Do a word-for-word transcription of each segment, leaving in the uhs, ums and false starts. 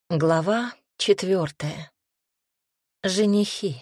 Глава четвертая. Женихи.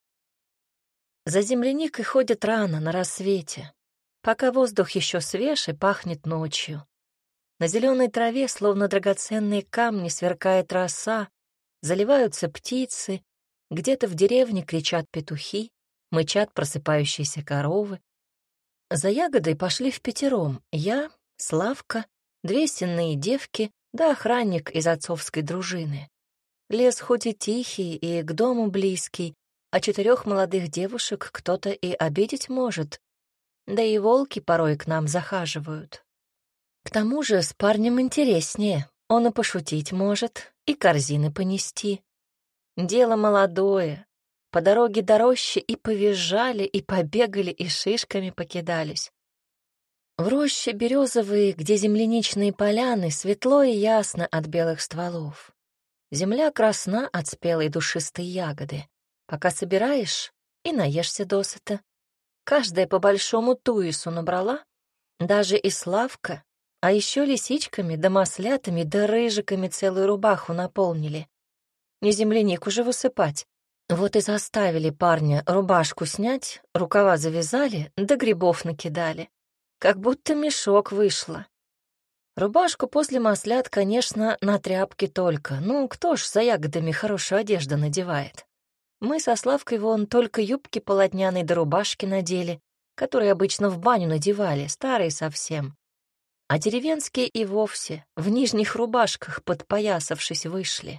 За земляникой ходят рано, на рассвете, пока воздух еще свеж и пахнет ночью. На зеленой траве, словно драгоценные камни, сверкает роса, заливаются птицы, где-то в деревне кричат петухи, мычат просыпающиеся коровы. За ягодой пошли впятером я, Славка, две сенные девки да охранник из отцовской дружины. Лес хоть и тихий, и к дому близкий, а четырех молодых девушек кто-то и обидеть может, да и волки порой к нам захаживают. К тому же с парнем интереснее, он и пошутить может, и корзины понести. Дело молодое, по дороге до рощи и повизжали, и побегали, и шишками покидались. В роще березовые, где земляничные поляны, светло и ясно от белых стволов. Земля красна от спелой душистой ягоды. Пока собираешь, и наешься досыта. Каждая по большому туису набрала, даже и Славка, а еще лисичками да маслятами да рыжиками целую рубаху наполнили. Не землянику же высыпать. Вот и заставили парня рубашку снять, рукава завязали, да грибов накидали. Как будто мешок вышло. Рубашку после маслят, конечно, на тряпке только. Ну, кто ж за ягодами хорошую одежду надевает? Мы со Славкой вон только юбки полотняные да рубашки надели, которые обычно в баню надевали, старые совсем. А деревенские и вовсе в нижних рубашках подпоясавшись вышли.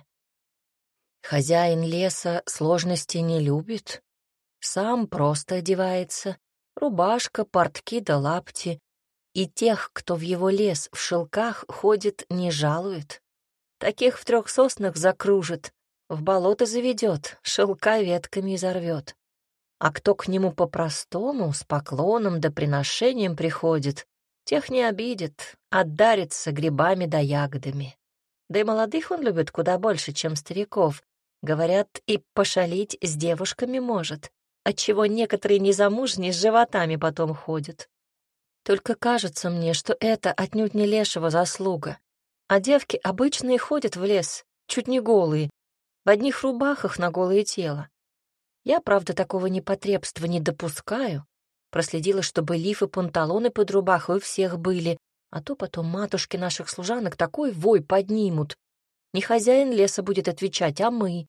Хозяин леса сложности не любит. Сам просто одевается. Рубашка, портки да лапти. И тех, кто в его лес в шелках ходит, не жалует. Таких в трех соснах закружит, в болото заведет, шелка ветками изорвет. А кто к нему по-простому, с поклоном да приношением приходит, тех не обидит, отдарится грибами да ягодами. Да и молодых он любит куда больше, чем стариков. Говорят, и пошалить с девушками может, отчего некоторые незамужние с животами потом ходят. Только кажется мне, что это отнюдь не лешего заслуга. А девки обычно и ходят в лес, чуть не голые, в одних рубахах на голое тело. Я, правда, такого непотребства не допускаю. Проследила, чтобы лиф и панталоны под рубахой у всех были, а то потом матушки наших служанок такой вой поднимут. Не хозяин леса будет отвечать, а мы.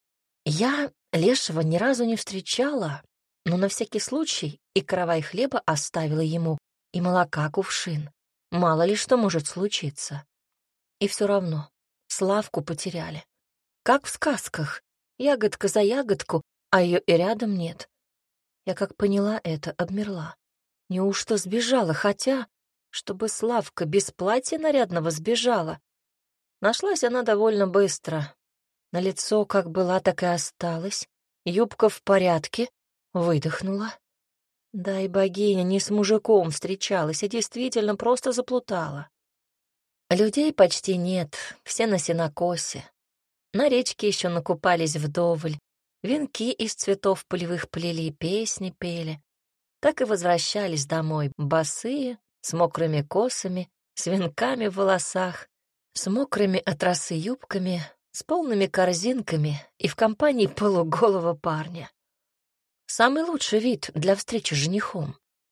Я лешего ни разу не встречала, но на всякий случай и каравай хлеба оставила ему, и молока кувшин. Мало ли что может случиться. И все равно Славку потеряли. Как в сказках. Ягодка за ягодку, а ее и рядом нет. Я как поняла это, обмерла. Неужто сбежала, хотя, чтобы Славка без платья нарядного сбежала? Нашлась она довольно быстро. На лицо как была, так и осталась. Юбка в порядке. Выдохнула. Да и богиня не с мужиком встречалась, а действительно просто заплутала. Людей почти нет, все на сенокосе. На речке еще накупались вдоволь, венки из цветов полевых плели, песни пели. Так и возвращались домой, босые, с мокрыми косами, с венками в волосах, с мокрыми от росы юбками, с полными корзинками и в компании полуголого парня. Самый лучший вид для встречи с женихом.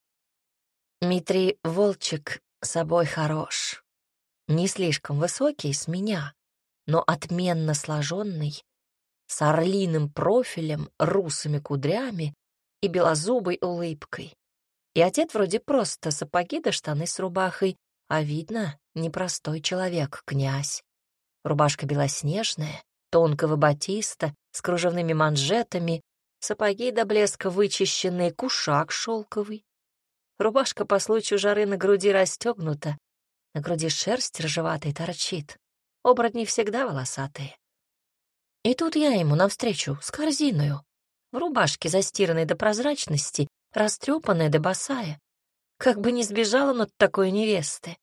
Митрий Волчек собой хорош. Не слишком высокий с меня, но отменно сложенный, с орлиным профилем, русыми кудрями и белозубой улыбкой. И одет вроде просто сапоги да штаны с рубахой, а видно, непростой человек, князь. Рубашка белоснежная, тонкого батиста, с кружевными манжетами, сапоги до блеска вычищенные, кушак шелковый. Рубашка по случаю жары на груди расстегнута, на груди шерсть рыжеватой торчит, оборотни всегда волосатые. И тут я ему навстречу с корзиною, в рубашке застиранной до прозрачности, растрепанная да босая. Как бы не сбежал он от такой невесты.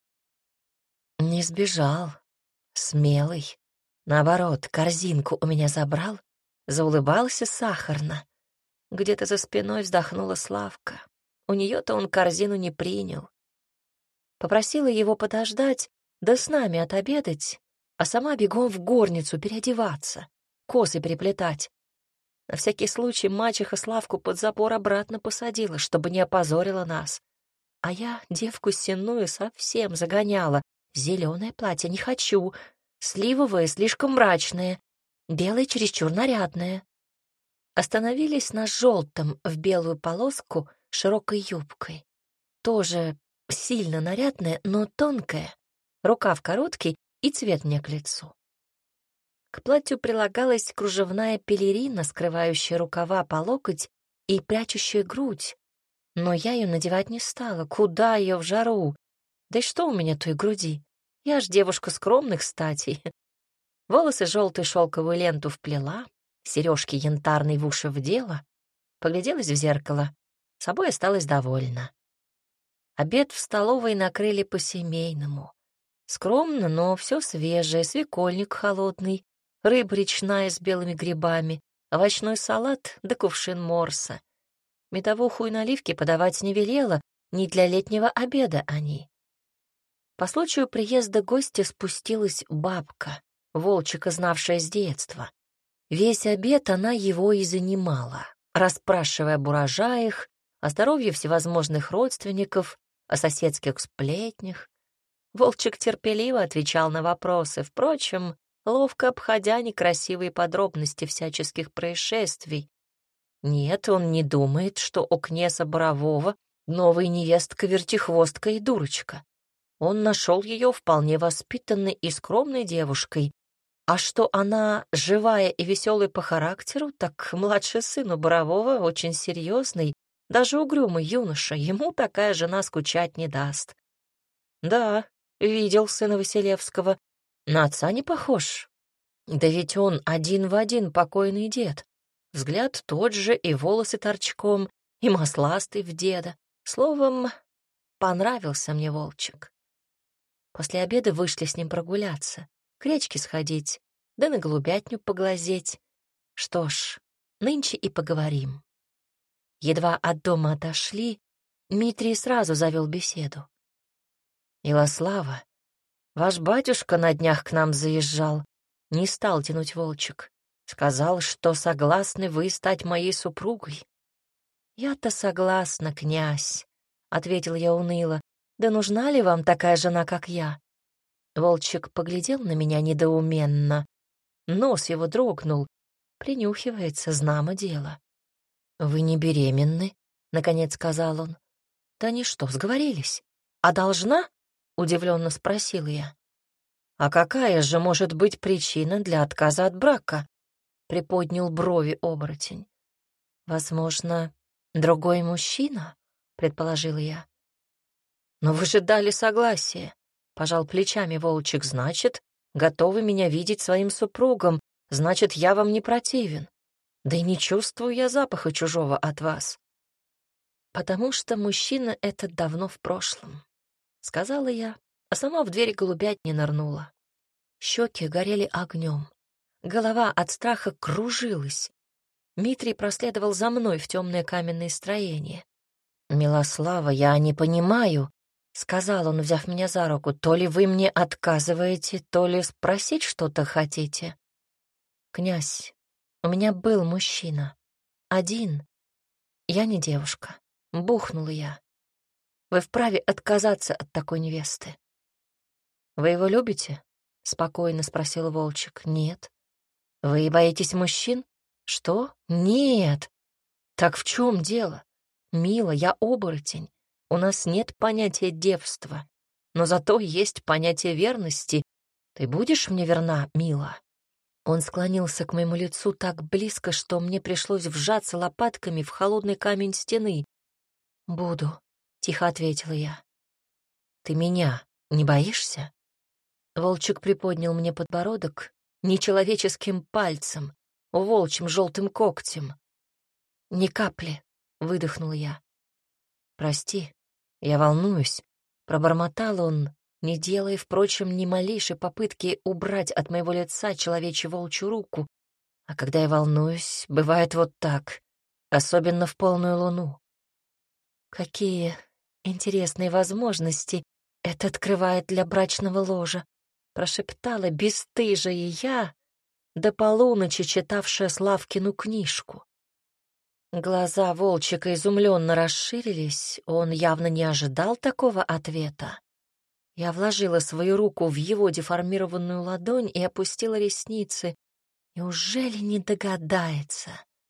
Не сбежал, смелый. Наоборот, корзинку у меня забрал, заулыбался сахарно. Где-то за спиной вздохнула Славка. У нее-то он корзину не принял. Попросила его подождать, да с нами отобедать, а сама бегом в горницу переодеваться, косы переплетать. На всякий случай мачеха Славку под запор обратно посадила, чтобы не опозорила нас. А я девку сенную совсем загоняла. Зеленое платье не хочу, сливовое слишком мрачное, белое чересчур нарядное. Остановились на желтом в белую полоску широкой юбкой. Тоже сильно нарядная, но тонкая, рукав короткий и цвет мне к лицу. К платью прилагалась кружевная пелерина, скрывающая рукава по локоть и прячущая грудь. Но я ее надевать не стала. Куда ее в жару? Да и что у меня той груди? Я ж девушка скромных статей. Волосы желтую шелковую ленту вплела, сережки янтарные в уши вдела, погляделась в зеркало, собой осталась довольна. Обед в столовой накрыли по-семейному. Скромно, но все свежее, свекольник холодный, рыба речная с белыми грибами, овощной салат да кувшин морса. Медовуху и наливки подавать не велела, не для летнего обеда они. По случаю приезда гостя спустилась бабка, Волчика знавшая с детства. Весь обед она его и занимала, расспрашивая об урожаях, о здоровье всевозможных родственников, о соседских сплетнях. Волчик терпеливо отвечал на вопросы, впрочем, ловко обходя некрасивые подробности всяческих происшествий. Нет, он не думает, что у князя Борового новая невестка-вертихвостка и дурочка. Он нашел ее вполне воспитанной и скромной девушкой, а что она живая и веселая по характеру, так младший сын у Борового очень серьезный, даже угрюмый юноша, ему такая жена скучать не даст. Да, видел сына Василевского, на отца не похож. Да ведь он один в один покойный дед. Взгляд тот же, и волосы торчком, и масластый в деда. Словом, понравился мне Волчик. После обеда вышли с ним прогуляться, к речке сходить, да на голубятню поглазеть. Что ж, нынче и поговорим. Едва от дома отошли, Дмитрий сразу завел беседу. «Илослава, ваш батюшка на днях к нам заезжал, не стал тянуть Волчик. Сказал, что согласны вы стать моей супругой». «Я-то согласна, князь», — ответил я уныло. «Да нужна ли вам такая жена, как я?» Волчик поглядел на меня недоуменно. Нос его дрогнул. Принюхивается, знамо дело. «Вы не беременны?» — наконец сказал он. «Да они что, сговорились? А должна?» — удивленно спросила я. «А какая же может быть причина для отказа от брака?» — приподнял брови оборотень. «Возможно, другой мужчина?» — предположила я. «Но вы же дали согласие», — пожал плечами Волчик. «Значит, готовы меня видеть своим супругом, значит, я вам не противен. Да и не чувствую я запаха чужого от вас». «Потому что мужчина этот давно в прошлом», — сказала я, а сама в дверь голубятни нырнула. Щеки горели огнем, голова от страха кружилась. Дмитрий проследовал за мной в темное каменное строение. «Милослава, я не понимаю», — сказал он, взяв меня за руку, «то ли вы мне отказываете, то ли спросить что-то хотите». «Князь, у меня был мужчина. Один. Я не девушка. Бухнула я. Вы вправе отказаться от такой невесты». «Вы его любите?» — спокойно спросил Волчик. «Нет». «Вы боитесь мужчин?» «Что? Нет». «Так в чем дело? Мила, я оборотень. У нас нет понятия девства, но зато есть понятие верности. Ты будешь мне верна, Мила?» Он склонился к моему лицу так близко, что мне пришлось вжаться лопатками в холодный камень стены. «Буду», — тихо ответила я. «Ты меня не боишься?» Волчик приподнял мне подбородок нечеловеческим пальцем, волчьим желтым когтем. «Ни капли», — выдохнула я. «Прости, я волнуюсь», — пробормотал он, не делая, впрочем, ни малейшей попытки убрать от моего лица человечью волчью руку. А когда я волнуюсь, бывает вот так, особенно в полную луну. Какие интересные возможности это открывает для брачного ложа. — прошептала бесстыжая я, до полуночи читавшая Славкину книжку. Глаза Волчика изумленно расширились, он явно не ожидал такого ответа. Я вложила свою руку в его деформированную ладонь и опустила ресницы. Неужели не догадается?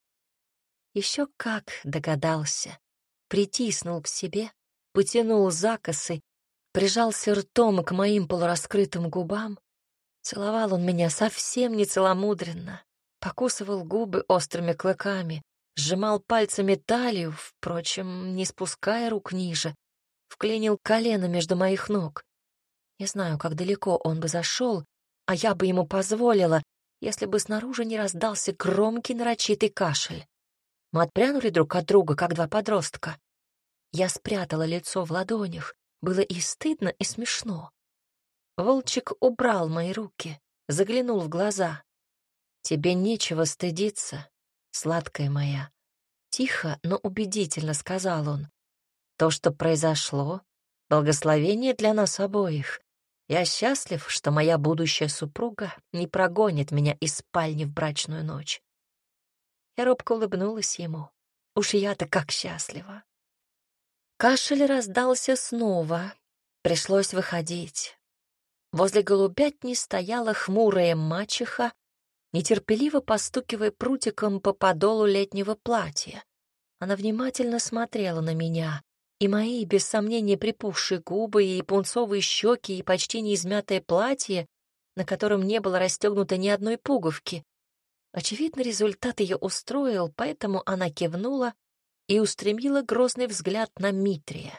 Еще как догадался. Притиснул к себе, потянул за косы, прижался ртом к моим полураскрытым губам. Целовал он меня совсем не целомудренно, покусывал губы острыми клыками, сжимал пальцами талию, впрочем, не спуская рук ниже, вклинил колено между моих ног. Не знаю, как далеко он бы зашел, а я бы ему позволила, если бы снаружи не раздался громкий нарочитый кашель. Мы отпрянули друг от друга, как два подростка. Я спрятала лицо в ладонях, было и стыдно, и смешно. Волчик убрал мои руки, заглянул в глаза. «Тебе нечего стыдиться, сладкая моя», — тихо, но убедительно сказал он. «То, что произошло, благословение для нас обоих. Я счастлив, что моя будущая супруга не прогонит меня из спальни в брачную ночь». Я робко улыбнулась ему. Уж я-то как счастлива. Кашель раздался снова. Пришлось выходить. Возле голубятни стояла хмурая мачеха, нетерпеливо постукивая прутиком по подолу летнего платья. Она внимательно смотрела на меня, и мои, без сомнения, припухшие губы, и пунцовые щеки, и почти неизмятое платье, на котором не было расстегнуто ни одной пуговки. Очевидно, результат ее устроил, поэтому она кивнула и устремила грозный взгляд на Митрия.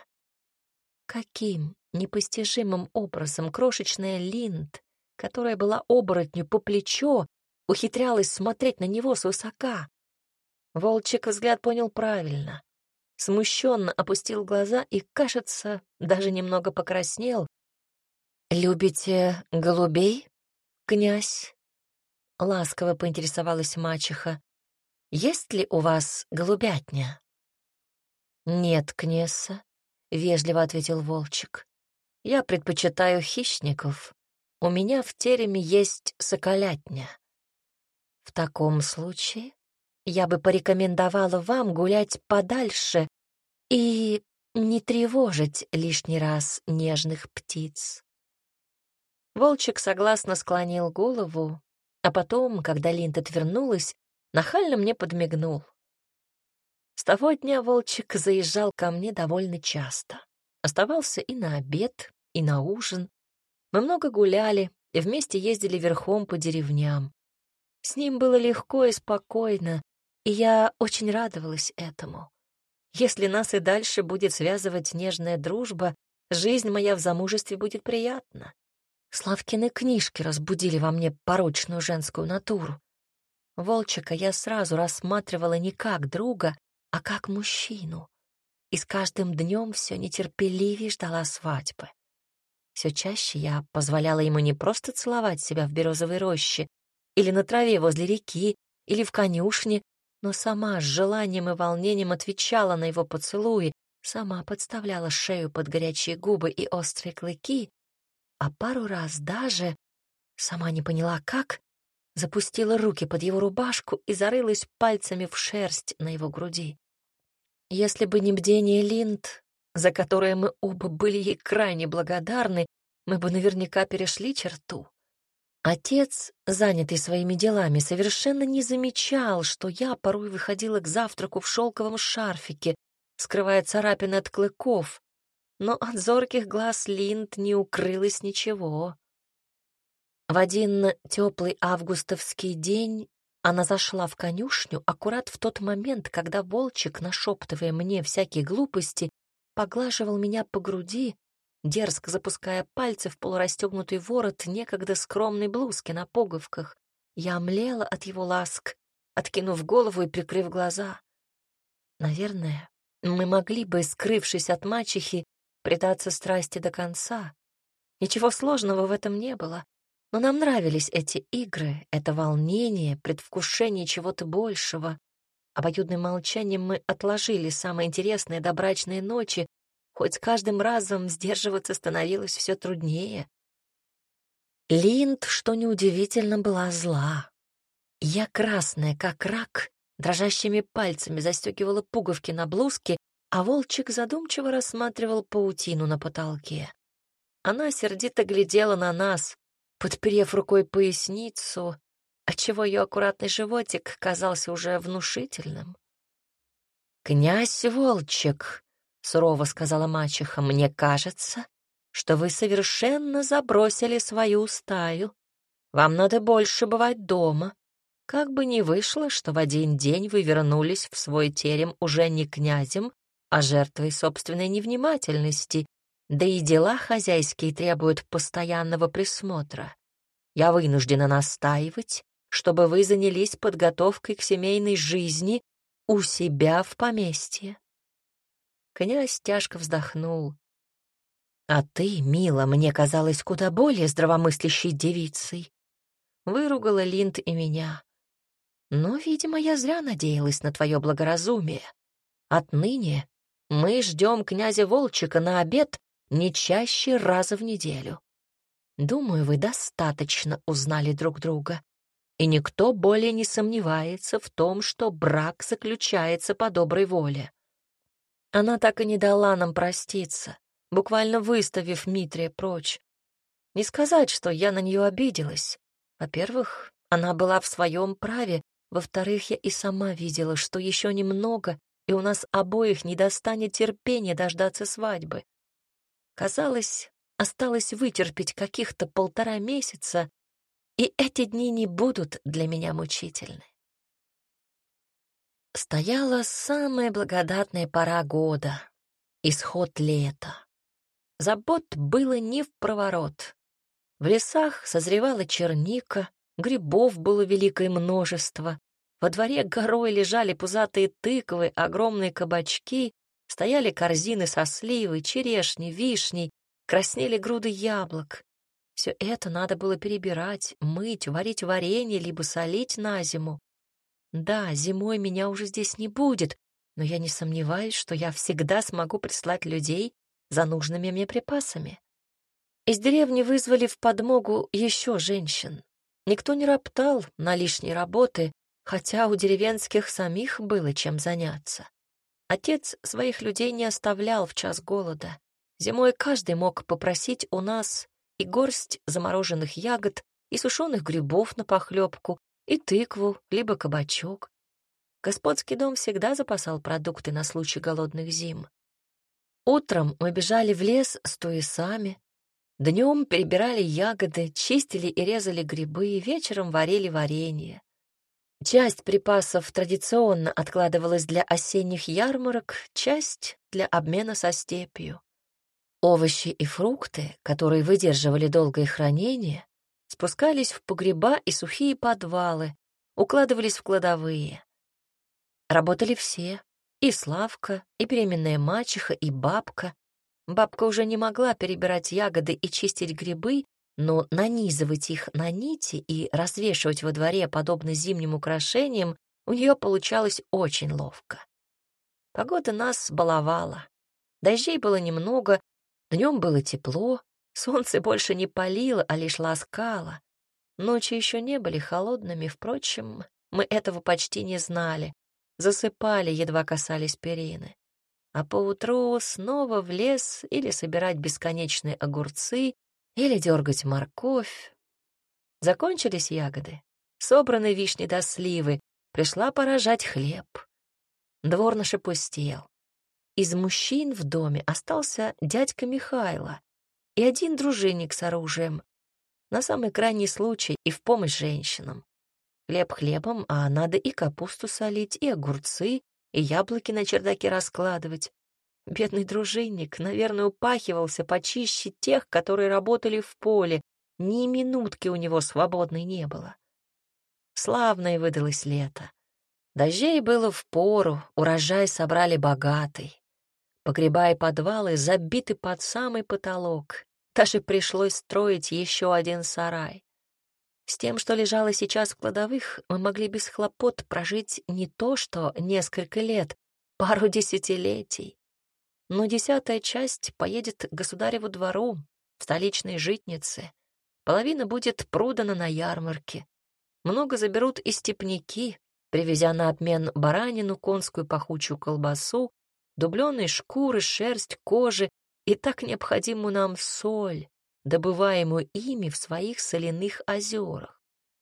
Каким непостижимым образом крошечная Линд, которая была оборотню по плечо, ухитрялась смотреть на него свысока? Волчик взгляд понял правильно. Смущенно опустил глаза и, кажется, даже немного покраснел. «Любите голубей, князь?» — ласково поинтересовалась мачеха. «Есть ли у вас голубятня?» «Нет, князя», — вежливо ответил Волчик. «Я предпочитаю хищников. У меня в тереме есть соколятня». «В таком случае я бы порекомендовала вам гулять подальше и не тревожить лишний раз нежных птиц». Волчик согласно склонил голову, а потом, когда Линд отвернулась, нахально мне подмигнул. С того дня Волчик заезжал ко мне довольно часто. Оставался и на обед, и на ужин. Мы много гуляли и вместе ездили верхом по деревням. С ним было легко и спокойно, и я очень радовалась этому. Если нас и дальше будет связывать нежная дружба, жизнь моя в замужестве будет приятна. Славкины книжки разбудили во мне порочную женскую натуру. Волчика я сразу рассматривала не как друга, а как мужчину. И с каждым днем все нетерпеливее ждала свадьбы. Все чаще я позволяла ему не просто целовать себя в березовой роще или на траве возле реки, или в конюшне, но сама с желанием и волнением отвечала на его поцелуи, сама подставляла шею под горячие губы и острые клыки, а пару раз даже, сама не поняла как, запустила руки под его рубашку и зарылась пальцами в шерсть на его груди. Если бы не бдение Линд, за которое мы оба были ей крайне благодарны, мы бы наверняка перешли черту. Отец, занятый своими делами, совершенно не замечал, что я порой выходила к завтраку в шелковом шарфике, скрывая царапины от клыков, но от зорких глаз Линд не укрылось ничего. В один теплый августовский день она зашла в конюшню аккурат в тот момент, когда Волчик, нашептывая мне всякие глупости, поглаживал меня по груди, дерзко запуская пальцы в полурастегнутый ворот некогда скромной блузки на пуговках. Я млела от его ласк, откинув голову и прикрыв глаза. Наверное, мы могли бы, скрывшись от мачехи, предаться страсти до конца. Ничего сложного в этом не было. Но нам нравились эти игры, это волнение, предвкушение чего-то большего. Обоюдным молчанием мы отложили самые интересные добрачные ночи, хоть с каждым разом сдерживаться становилось все труднее. Линд, что неудивительно, была зла. Я, красная как рак, дрожащими пальцами застегивала пуговки на блузке, а Волчик задумчиво рассматривал паутину на потолке. Она сердито глядела на нас, подперев рукой поясницу, отчего ее аккуратный животик казался уже внушительным. «Князь Волчик», — сурово сказала мачеха, — «мне кажется, что вы совершенно забросили свою стаю. Вам надо больше бывать дома. Как бы ни вышло, что в один день вы вернулись в свой терем уже не князем, а жертвой собственной невнимательности, да и дела хозяйские требуют постоянного присмотра. Я вынуждена настаивать, чтобы вы занялись подготовкой к семейной жизни у себя в поместье». Князь тяжко вздохнул. «А ты, мила, мне казалась куда более здравомыслящей девицей». Выругала Линд и меня. «Но, видимо, я зря надеялась на твое благоразумие. Отныне мы ждем князя Волчика на обед не чаще раза в неделю. Думаю, вы достаточно узнали друг друга, и никто более не сомневается в том, что брак заключается по доброй воле». Она так и не дала нам проститься, буквально выставив Митрия прочь. Не сказать, что я на нее обиделась. Во-первых, она была в своем праве, во-вторых, я и сама видела, что еще немного, и у нас обоих не достанет терпения дождаться свадьбы. Казалось, осталось вытерпеть каких-то полтора месяца, и эти дни не будут для меня мучительны. Стояла самая благодатная пора года — исход лета. Забот было не впроворот. В лесах созревала черника, грибов было великое множество, во дворе горой лежали пузатые тыквы, огромные кабачки, стояли корзины со сливой, черешней, вишней, краснели груды яблок. Все это надо было перебирать, мыть, варить варенье, либо солить на зиму. Да, зимой меня уже здесь не будет, но я не сомневаюсь, что я всегда смогу прислать людей за нужными мне припасами. Из деревни вызвали в подмогу еще женщин. Никто не роптал на лишние работы, хотя у деревенских самих было чем заняться. Отец своих людей не оставлял в час голода. Зимой каждый мог попросить у нас и горсть замороженных ягод, и сушеных грибов на похлебку, и тыкву, либо кабачок. Господский дом всегда запасал продукты на случай голодных зим. Утром мы бежали в лес с туесами, днем перебирали ягоды, чистили и резали грибы, и вечером варили варенье. Часть припасов традиционно откладывалась для осенних ярмарок, часть — для обмена со степью. Овощи и фрукты, которые выдерживали долгое хранение, спускались в погреба и сухие подвалы, укладывались в кладовые. Работали все — и Славка, и беременная мачеха, и бабка. Бабка уже не могла перебирать ягоды и чистить грибы, но нанизывать их на нити и развешивать во дворе, подобно зимним украшениям, у нее получалось очень ловко. Погода нас баловала. Дождей было немного, днем было тепло, солнце больше не палило, а лишь ласкало. Ночи еще не были холодными, впрочем, мы этого почти не знали. Засыпали, едва касались перины. А поутру снова в лес или собирать бесконечные огурцы, или дергать морковь. Закончились ягоды, собраны вишни до сливы, пришла пора жать хлеб. Двор наш опустел. Из мужчин в доме остался дядька Михайло и один дружинник с оружием, на самый крайний случай и в помощь женщинам. Хлеб хлебом, а надо и капусту солить, и огурцы, и яблоки на чердаке раскладывать. Бедный дружинник, наверное, упахивался почище тех, которые работали в поле. Ни минутки у него свободной не было. Славное выдалось лето. Дождей было впору, урожай собрали богатый. Погреба и подвалы забиты под самый потолок. Даже пришлось строить еще один сарай. С тем, что лежало сейчас в кладовых, мы могли без хлопот прожить не то что несколько лет, пару десятилетий. Но десятая часть поедет к государеву двору, в столичной житнице. половина будет продана на ярмарке. Много заберут и степняки, привезя на обмен баранину, конскую пахучую колбасу, дубленые шкуры, шерсть, кожи и так необходимую нам соль, добываемую ими в своих соляных озерах.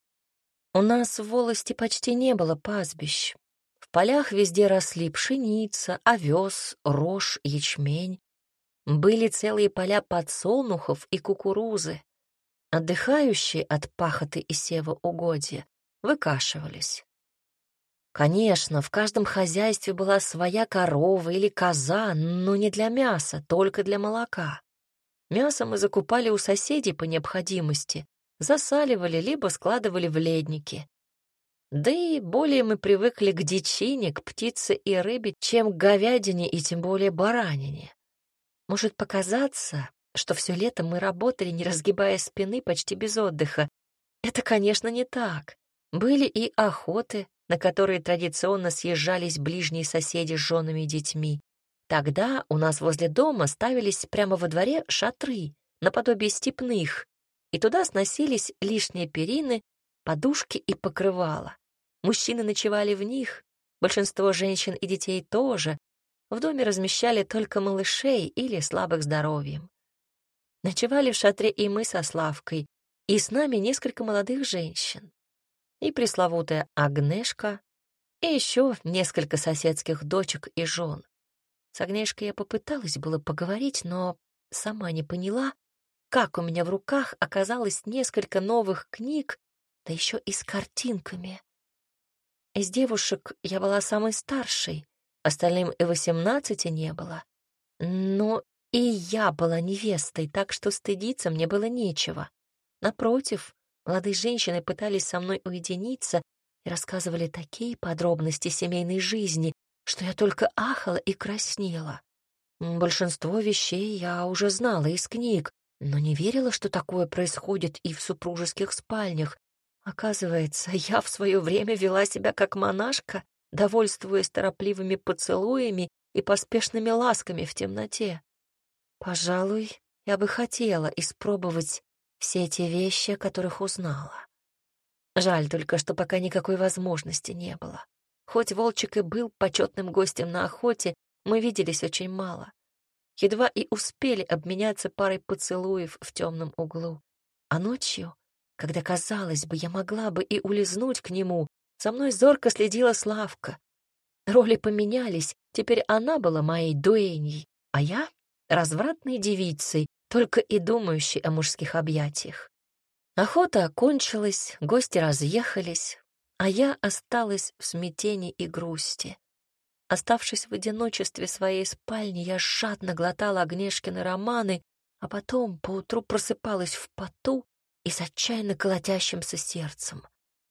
У нас в волости почти не было пастбищ. В полях везде росли пшеница, овес, рожь, ячмень. Были целые поля подсолнухов и кукурузы. Отдыхающие от пахоты и сева угодья выкашивались. Конечно, в каждом хозяйстве была своя корова или коза, но не для мяса, только для молока. Мясо мы закупали у соседей по необходимости, засаливали либо складывали в ледники. Да и более мы привыкли к дичине, к птице и рыбе, чем к говядине и тем более баранине. Может показаться, что все лето мы работали, не разгибая спины, почти без отдыха. Это, конечно, не так. Были и охоты, на которые традиционно съезжались ближние соседи с женами и детьми. Тогда у нас возле дома ставились прямо во дворе шатры, наподобие степных, и туда сносились лишние перины, подушки и покрывала. Мужчины ночевали в них, большинство женщин и детей тоже. В доме размещали только малышей или слабых здоровьем. Ночевали в шатре и мы со Славкой, и с нами несколько молодых женщин. И пресловутая Агнешка, и еще несколько соседских дочек и жен. С Агнешкой я попыталась было поговорить, но сама не поняла, как у меня в руках оказалось несколько новых книг, да еще и с картинками. Из девушек я была самой старшей, остальным и восемнадцати не было. Но и я была невестой, так что стыдиться мне было нечего. Напротив, молодые женщины пытались со мной уединиться и рассказывали такие подробности семейной жизни, что я только ахала и краснела. Большинство вещей я уже знала из книг, но не верила, что такое происходит и в супружеских спальнях. Оказывается, я в свое время вела себя как монашка, довольствуясь торопливыми поцелуями и поспешными ласками в темноте. Пожалуй, я бы хотела испробовать все эти вещи, о которых узнала. Жаль только, что пока никакой возможности не было. Хоть Волчик и был почетным гостем на охоте, мы виделись очень мало. Едва и успели обменяться парой поцелуев в темном углу. А ночью, когда, казалось бы, я могла бы и улизнуть к нему, за мной зорко следила Славка. Роли поменялись, теперь она была моей дуэньей, а я — развратной девицей, только и думающей о мужских объятиях. Охота окончилась, гости разъехались, а я осталась в смятении и грусти. Оставшись в одиночестве своей спальни, я жадно глотала Агнешкины романы, а потом поутру просыпалась в поту и с отчаянно колотящимся сердцем.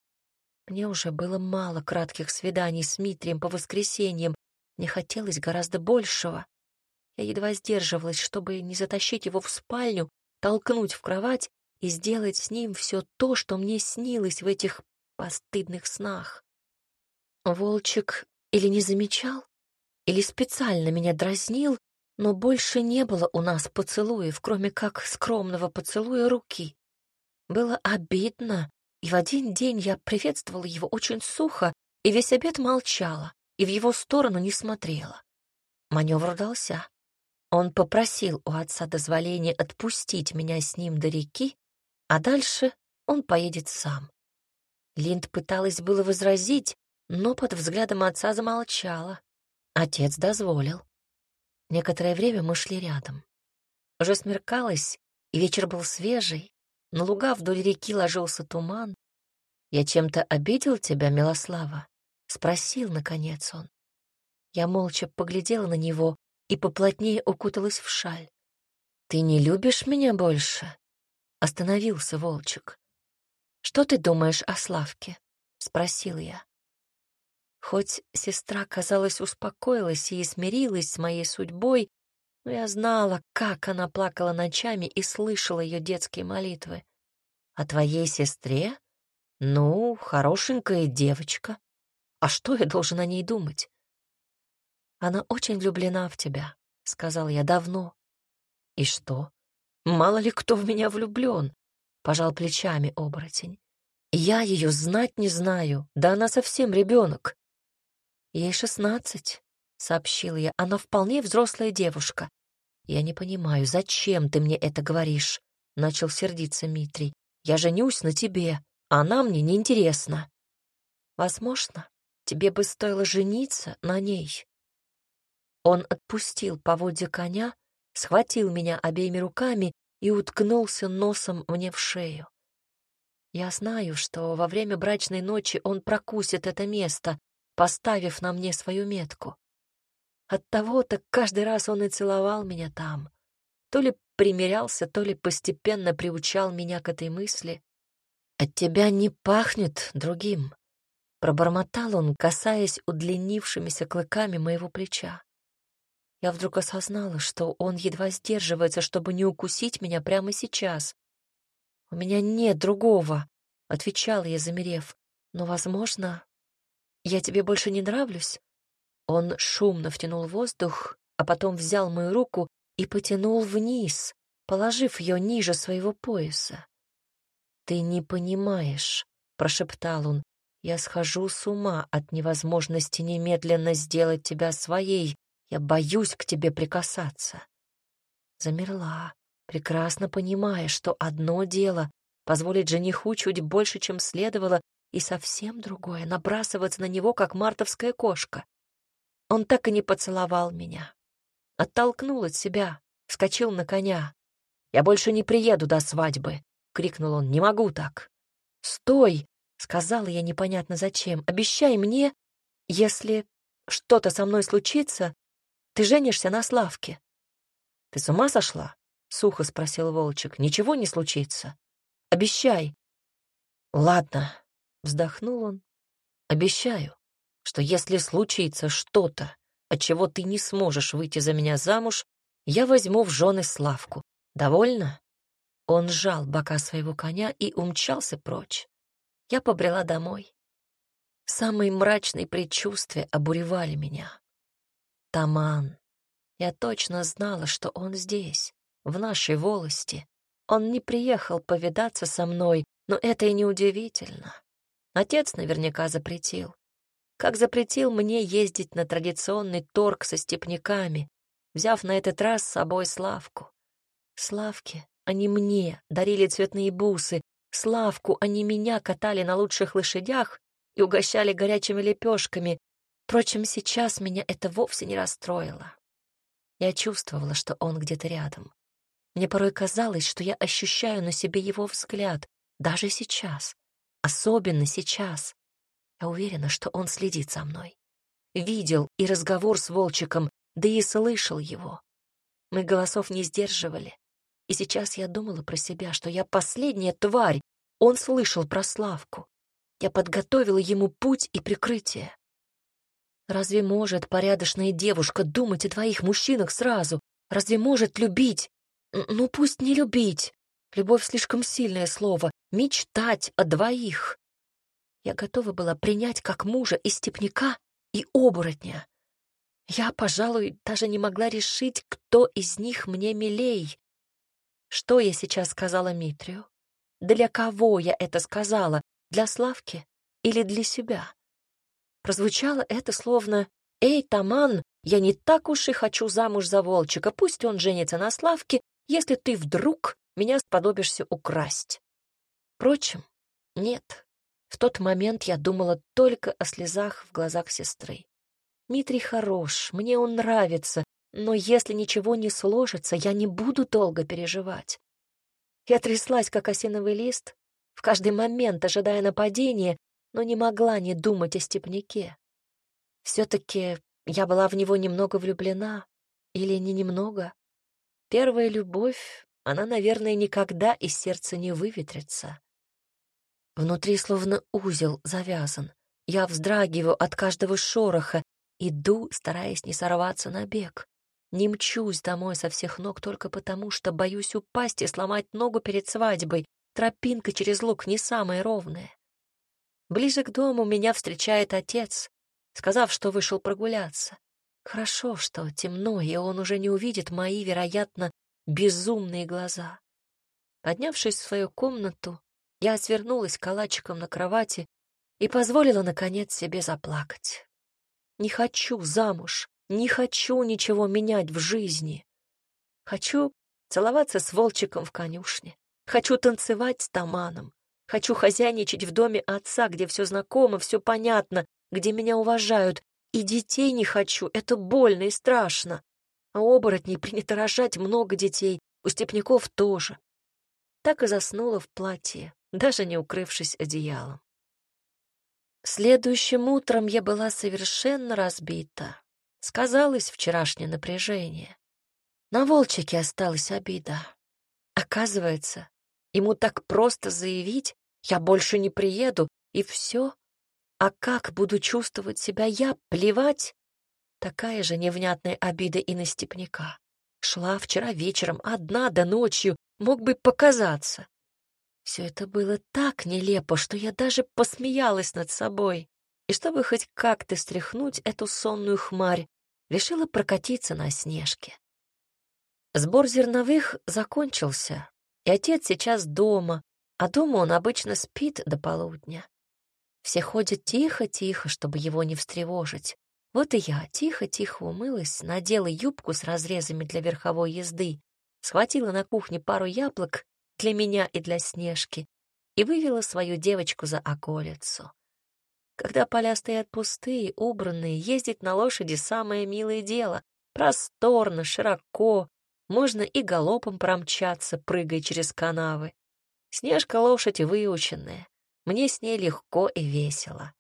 Мне уже было мало кратких свиданий с Митрием по воскресеньям, мне хотелось гораздо большего. Я едва сдерживалась, чтобы не затащить его в спальню, толкнуть в кровать и сделать с ним все то, что мне снилось в этих постыдных снах. Волчик или не замечал, или специально меня дразнил, но больше не было у нас поцелуев, кроме как скромного поцелуя руки. Было обидно, и в один день я приветствовала его очень сухо и весь обед молчала, и в его сторону не смотрела. Маневр удался. Он попросил у отца дозволения отпустить меня с ним до реки, а дальше он поедет сам. Линд пыталась было возразить, но под взглядом отца замолчала. Отец дозволил. Некоторое время мы шли рядом. Уже смеркалось, и вечер был свежий. На луга вдоль реки ложился туман. «Я чем-то обидел тебя, Милослава?» — спросил, наконец, он. Я молча поглядела на него и поплотнее укуталась в шаль. «Ты не любишь меня больше?» — остановился Волчик. «Что ты думаешь о Славке?» — спросил я. Хоть сестра, казалось, успокоилась и смирилась с моей судьбой, но я знала, как она плакала ночами и слышала ее детские молитвы. «О твоей сестре? Ну, хорошенькая девочка. А что я должен о ней думать?» «Она очень влюблена в тебя», — сказал я давно. «И что? Мало ли кто в меня влюблен. — пожал плечами оборотень. «Я ее знать не знаю, да она совсем ребенок». «Ей шестнадцать», — сообщила я, — «она вполне взрослая девушка». «Я не понимаю, зачем ты мне это говоришь?» — начал сердиться Митрий. «Я женюсь на тебе, а она мне неинтересна». «Возможно, тебе бы стоило жениться на ней». Он отпустил поводья коня, схватил меня обеими руками и уткнулся носом мне в шею. Я знаю, что во время брачной ночи он прокусит это место, поставив на мне свою метку. Оттого-то каждый раз он и целовал меня там. То ли примирялся, то ли постепенно приучал меня к этой мысли. «От тебя не пахнет другим», — пробормотал он, касаясь удлинившимися клыками моего плеча. Я вдруг осознала, что он едва сдерживается, чтобы не укусить меня прямо сейчас. «У меня нет другого», — отвечала я, замерев. «Но, возможно, я тебе больше не нравлюсь?» Он шумно втянул воздух, а потом взял мою руку и потянул вниз, положив ее ниже своего пояса. «Ты не понимаешь», — прошептал он, — «я схожу с ума от невозможности немедленно сделать тебя своей. Я боюсь к тебе прикасаться». Замерла, прекрасно понимая, что одно дело — позволить жениху чуть больше, чем следовало, и совсем другое — набрасываться на него, как мартовская кошка. Он так и не поцеловал меня. Оттолкнул от себя, вскочил на коня. «Я больше не приеду до свадьбы», — крикнул он, — «не могу так». «Стой», — сказала я непонятно зачем, — «обещай мне, если что-то со мной случится, ты женишься на Славке». «Ты с ума сошла?» — сухо спросил Волчек. «Ничего не случится. Обещай». «Ладно», — вздохнул он, — «обещаю, что если случится что-то, от чего ты не сможешь выйти за меня замуж, я возьму в жены Славку. Довольно?» Он сжал бока своего коня и умчался прочь. Я побрела домой. Самые мрачные предчувствия обуревали меня. Таман. Я точно знала, что он здесь, в нашей волости. Он не приехал повидаться со мной, но это и не удивительно. Отец наверняка запретил. Как запретил мне ездить на традиционный торг со степняками, взяв на этот раз с собой Славку. Славке, а не мне, дарили цветные бусы. Славку, а не меня, катали на лучших лошадях и угощали горячими лепешками. Впрочем, сейчас меня это вовсе не расстроило. Я чувствовала, что он где-то рядом. Мне порой казалось, что я ощущаю на себе его взгляд, даже сейчас, особенно сейчас. Я уверена, что он следит за мной. Видел и разговор с Волчиком, да и слышал его. Мы голосов не сдерживали. И сейчас я думала про себя, что я последняя тварь. Он слышал про Славку. Я подготовила ему путь и прикрытие. Разве может порядочная девушка думать о двоих мужчинах сразу? Разве может любить? Ну, пусть не любить. Любовь — слишком сильное слово. Мечтать о двоих. Я готова была принять как мужа и степняка, и оборотня. Я, пожалуй, даже не могла решить, кто из них мне милей. Что я сейчас сказала Митрию? Для кого я это сказала? Для Славки или для себя? Прозвучало это словно: «Эй, Таман, я не так уж и хочу замуж за Волчика, пусть он женится на Славке, если ты вдруг меня сподобишься украсть». Впрочем, нет. В тот момент я думала только о слезах в глазах сестры. Митрий хорош, мне он нравится, но если ничего не сложится, я не буду долго переживать. Я тряслась, как осиновый лист, в каждый момент ожидая нападения, но не могла не думать о степняке. Все-таки я была в него немного влюблена, или не немного. Первая любовь, она, наверное, никогда из сердца не выветрится. Внутри словно узел завязан. Я вздрагиваю от каждого шороха, иду, стараясь не сорваться на бег. Не мчусь домой со всех ног только потому, что боюсь упасть и сломать ногу перед свадьбой. Тропинка через луг не самая ровная. Ближе к дому меня встречает отец, сказав, что вышел прогуляться. Хорошо, что темно, и он уже не увидит мои, вероятно, безумные глаза. Поднявшись в свою комнату, я свернулась калачиком на кровати и позволила, наконец, себе заплакать. Не хочу замуж, не хочу ничего менять в жизни. Хочу целоваться с Волчиком в конюшне, хочу танцевать с Таманом, хочу хозяйничать в доме отца, где все знакомо, все понятно, где меня уважают, и детей не хочу, это больно и страшно. А у оборотней принято рожать много детей, у степняков тоже. Так и заснула в платье, даже не укрывшись одеялом. Следующим утром я была совершенно разбита. Сказалось вчерашнее напряжение. На Волчике осталась обида. Оказывается, ему так просто заявить: «Я больше не приеду», и все. А как буду чувствовать себя я, плевать? Такая же невнятная обида и на степняка. Шла вчера вечером одна до ночью, мог бы показаться. Все это было так нелепо, что я даже посмеялась над собой. И чтобы хоть как-то стряхнуть эту сонную хмарь, решила прокатиться на Снежке. Сбор зерновых закончился, и отец сейчас дома, а дома он обычно спит до полудня. Все ходят тихо-тихо, чтобы его не встревожить. Вот и я тихо-тихо умылась, надела юбку с разрезами для верховой езды, схватила на кухне пару яблок для меня и для Снежки и вывела свою девочку за околицу. Когда поля стоят пустые, убранные, ездить на лошади — самое милое дело. Просторно, широко, можно и галопом промчаться, прыгая через канавы. Снежка — лошадь выученная, мне с ней легко и весело.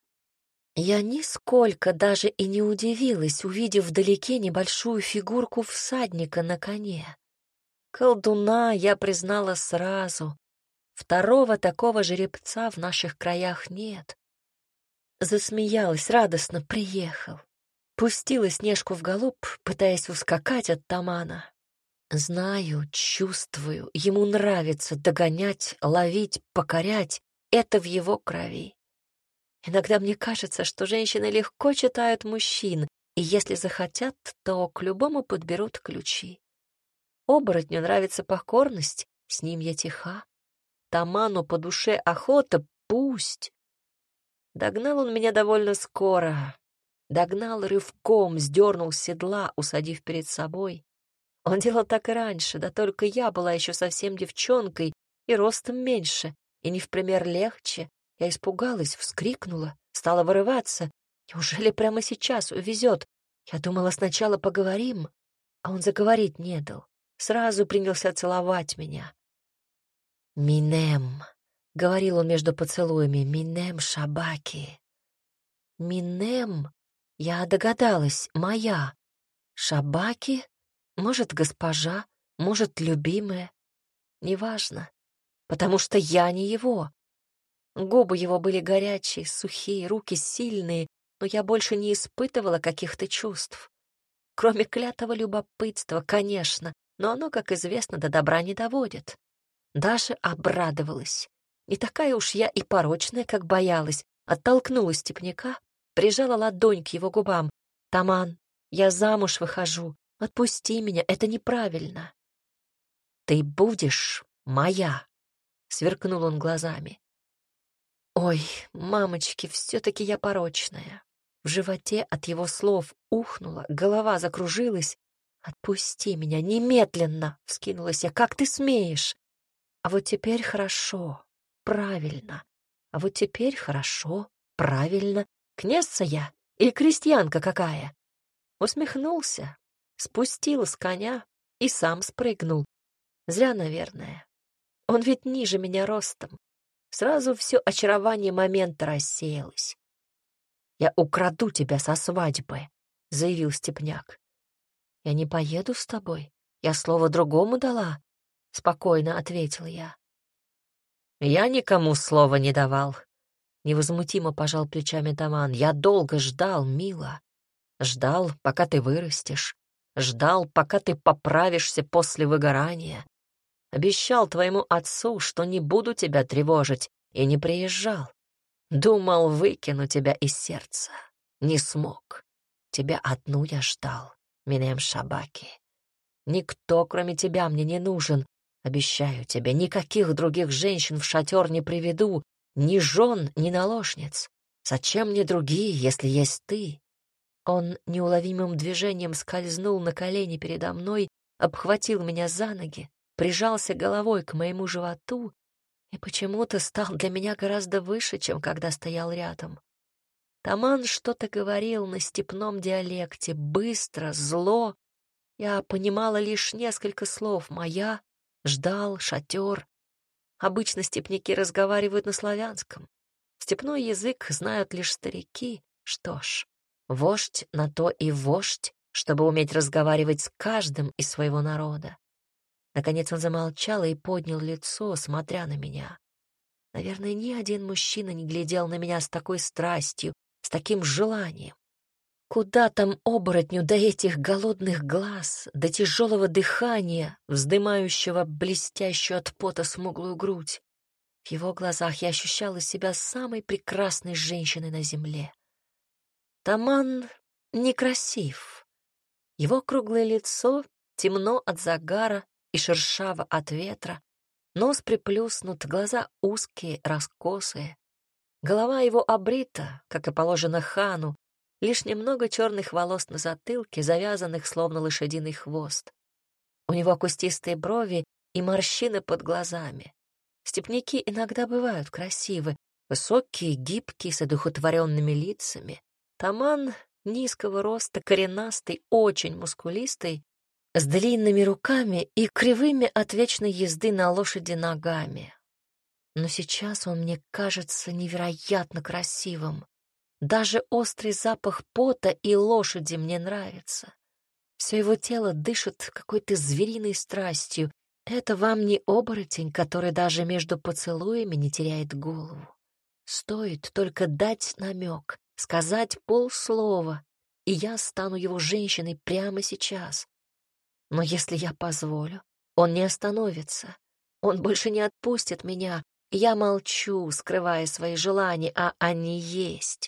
Я нисколько даже и не удивилась, увидев вдалеке небольшую фигурку всадника на коне. Колдуна я признала сразу. Второго такого жеребца в наших краях нет. Засмеялась радостно: приехал. Пустила Снежку в галоп, пытаясь ускакать от Тамана. Знаю, чувствую, ему нравится догонять, ловить, покорять. Это в его крови. Иногда мне кажется, что женщины легко читают мужчин, и если захотят, то к любому подберут ключи. Оборотню нравится покорность, с ним я тиха. Таману по душе охота, пусть. Догнал он меня довольно скоро. Догнал рывком, сдернул с седла, усадив перед собой. Он делал так и раньше, да только я была еще совсем девчонкой и ростом меньше, и не в пример легче. Я испугалась, вскрикнула, стала вырываться. Неужели прямо сейчас увезет? Я думала, сначала поговорим, а он заговорить не дал. Сразу принялся целовать меня. «Минем», — говорил он между поцелуями, — «Минем Шабаки». «Минем», я догадалась, моя. «Шабаки», может, госпожа, может, любимая. Неважно, потому что я не его. Губы его были горячие, сухие, руки сильные, но я больше не испытывала каких-то чувств. Кроме клятого любопытства, конечно, но оно, как известно, до добра не доводит. Даша обрадовалась. Не такая уж я и порочная, как боялась. Оттолкнула степняка, прижала ладонь к его губам. «Таман, я замуж выхожу. Отпусти меня, это неправильно». «Ты будешь моя», — сверкнул он глазами. Ой, мамочки, все-таки я порочная. В животе от его слов ухнуло, голова закружилась. «Отпусти меня немедленно!» — вскинулась я. «Как ты смеешь?» А вот теперь хорошо, правильно. А вот теперь хорошо, правильно. Князца я или крестьянка какая? Усмехнулся, спустил с коня и сам спрыгнул. Зря, наверное. Он ведь ниже меня ростом. Сразу все очарование момента рассеялось. «Я украду тебя со свадьбы», — заявил степняк. «Я не поеду с тобой. Я слово другому дала», — спокойно ответил я. «Я никому слова не давал», — невозмутимо пожал плечами Таман. «Я долго ждал, мила. Ждал, пока ты вырастешь. Ждал, пока ты поправишься после выгорания. Обещал твоему отцу, что не буду тебя тревожить, и не приезжал. Думал, выкину тебя из сердца. Не смог. Тебя одну я ждал, Минем Шабаки. Никто, кроме тебя, мне не нужен. Обещаю тебе, никаких других женщин в шатер не приведу, ни жен, ни наложниц. Зачем мне другие, если есть ты?» Он неуловимым движением скользнул на колени передо мной, обхватил меня за ноги, прижался головой к моему животу и почему-то стал для меня гораздо выше, чем когда стоял рядом. Таман что-то говорил на степном диалекте, быстро, зло. Я понимала лишь несколько слов: «моя», «ждал», «шатер». Обычно степняки разговаривают на славянском. Степной язык знают лишь старики. Что ж, вождь на то и вождь, чтобы уметь разговаривать с каждым из своего народа. Наконец он замолчал и поднял лицо, смотря на меня. Наверное, ни один мужчина не глядел на меня с такой страстью, с таким желанием. Куда там оборотню до этих голодных глаз, до тяжелого дыхания, вздымающего блестящую от пота смуглую грудь? В его глазах я ощущала себя самой прекрасной женщиной на земле. Таман некрасив. Его круглое лицо темно от загара и шершаво от ветра, нос приплюснут, глаза узкие, раскосые. Голова его обрита, как и положено хану, лишь немного черных волос на затылке, завязанных словно лошадиный хвост. У него кустистые брови и морщины под глазами. Степняки иногда бывают красивы, высокие, гибкие, с одухотворенными лицами. Таман низкого роста, коренастый, очень мускулистый, с длинными руками и кривыми от вечной езды на лошади ногами. Но сейчас он мне кажется невероятно красивым. Даже острый запах пота и лошади мне нравится. Все его тело дышит какой-то звериной страстью. Это вам не оборотень, который даже между поцелуями не теряет голову. Стоит только дать намек, сказать полслова, и я стану его женщиной прямо сейчас. Но если я позволю, он не остановится. Он больше не отпустит меня. Я молчу, скрывая свои желания, а они есть.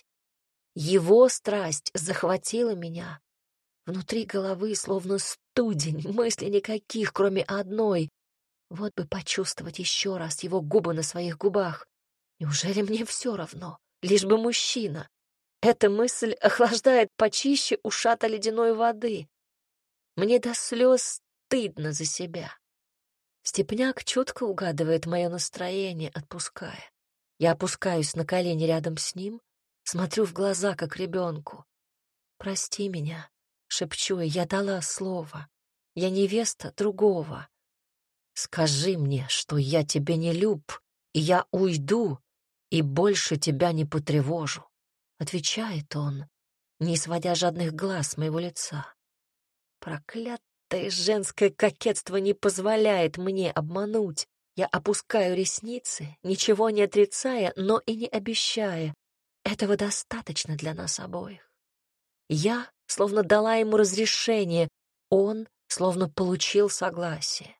Его страсть захватила меня. Внутри головы словно студень, мыслей никаких, кроме одной. Вот бы почувствовать еще раз его губы на своих губах. Неужели мне все равно? Лишь бы мужчина. Эта мысль охлаждает почище ушата ледяной воды. Мне до слез стыдно за себя. Степняк чутко угадывает мое настроение, отпуская. Я опускаюсь на колени рядом с ним, смотрю в глаза, как ребенку. «Прости меня», — шепчу, и я дала слово. «Я невеста другого. Скажи мне, что я тебе не люб, и я уйду, и больше тебя не потревожу», — отвечает он, не сводя жадных глаз с моего лица. Проклятое женское кокетство не позволяет мне обмануть. Я опускаю ресницы, ничего не отрицая, но и не обещая. Этого достаточно для нас обоих. Я словно дала ему разрешение, он словно получил согласие.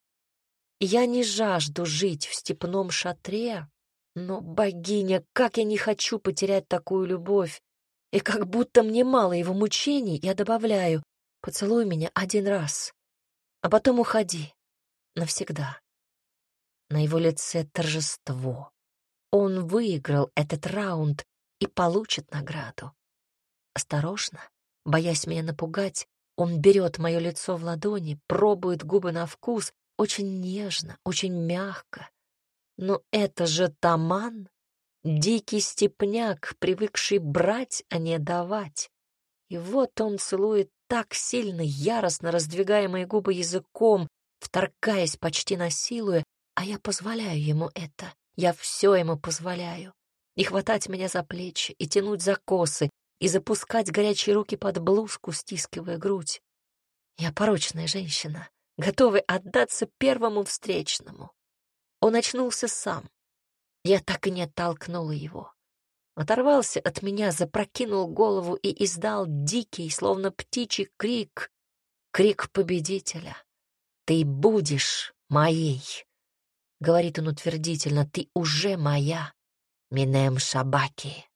Я не жажду жить в степном шатре, но, богиня, как я не хочу потерять такую любовь, и как будто мне мало его мучений, я добавляю: поцелуй меня один раз, а потом уходи навсегда. На его лице торжество. Он выиграл этот раунд и получит награду. Осторожно, боясь меня напугать, он берет мое лицо в ладони, пробует губы на вкус, очень нежно, очень мягко. Но это же Таман, дикий степняк, привыкший брать, а не давать. И вот он целует так сильно, яростно раздвигая мои губы языком, вторгаясь, почти насилуя, а я позволяю ему это. Я все ему позволяю. И хватать меня за плечи, и тянуть за косы, и запускать горячие руки под блузку, стискивая грудь. Я порочная женщина, готовая отдаться первому встречному. Он очнулся сам. Я так и не оттолкнула его. Оторвался от меня, запрокинул голову и издал дикий, словно птичий крик, крик победителя. «Ты будешь моей!» — говорит он утвердительно. «Ты уже моя, Минем Шабаки!»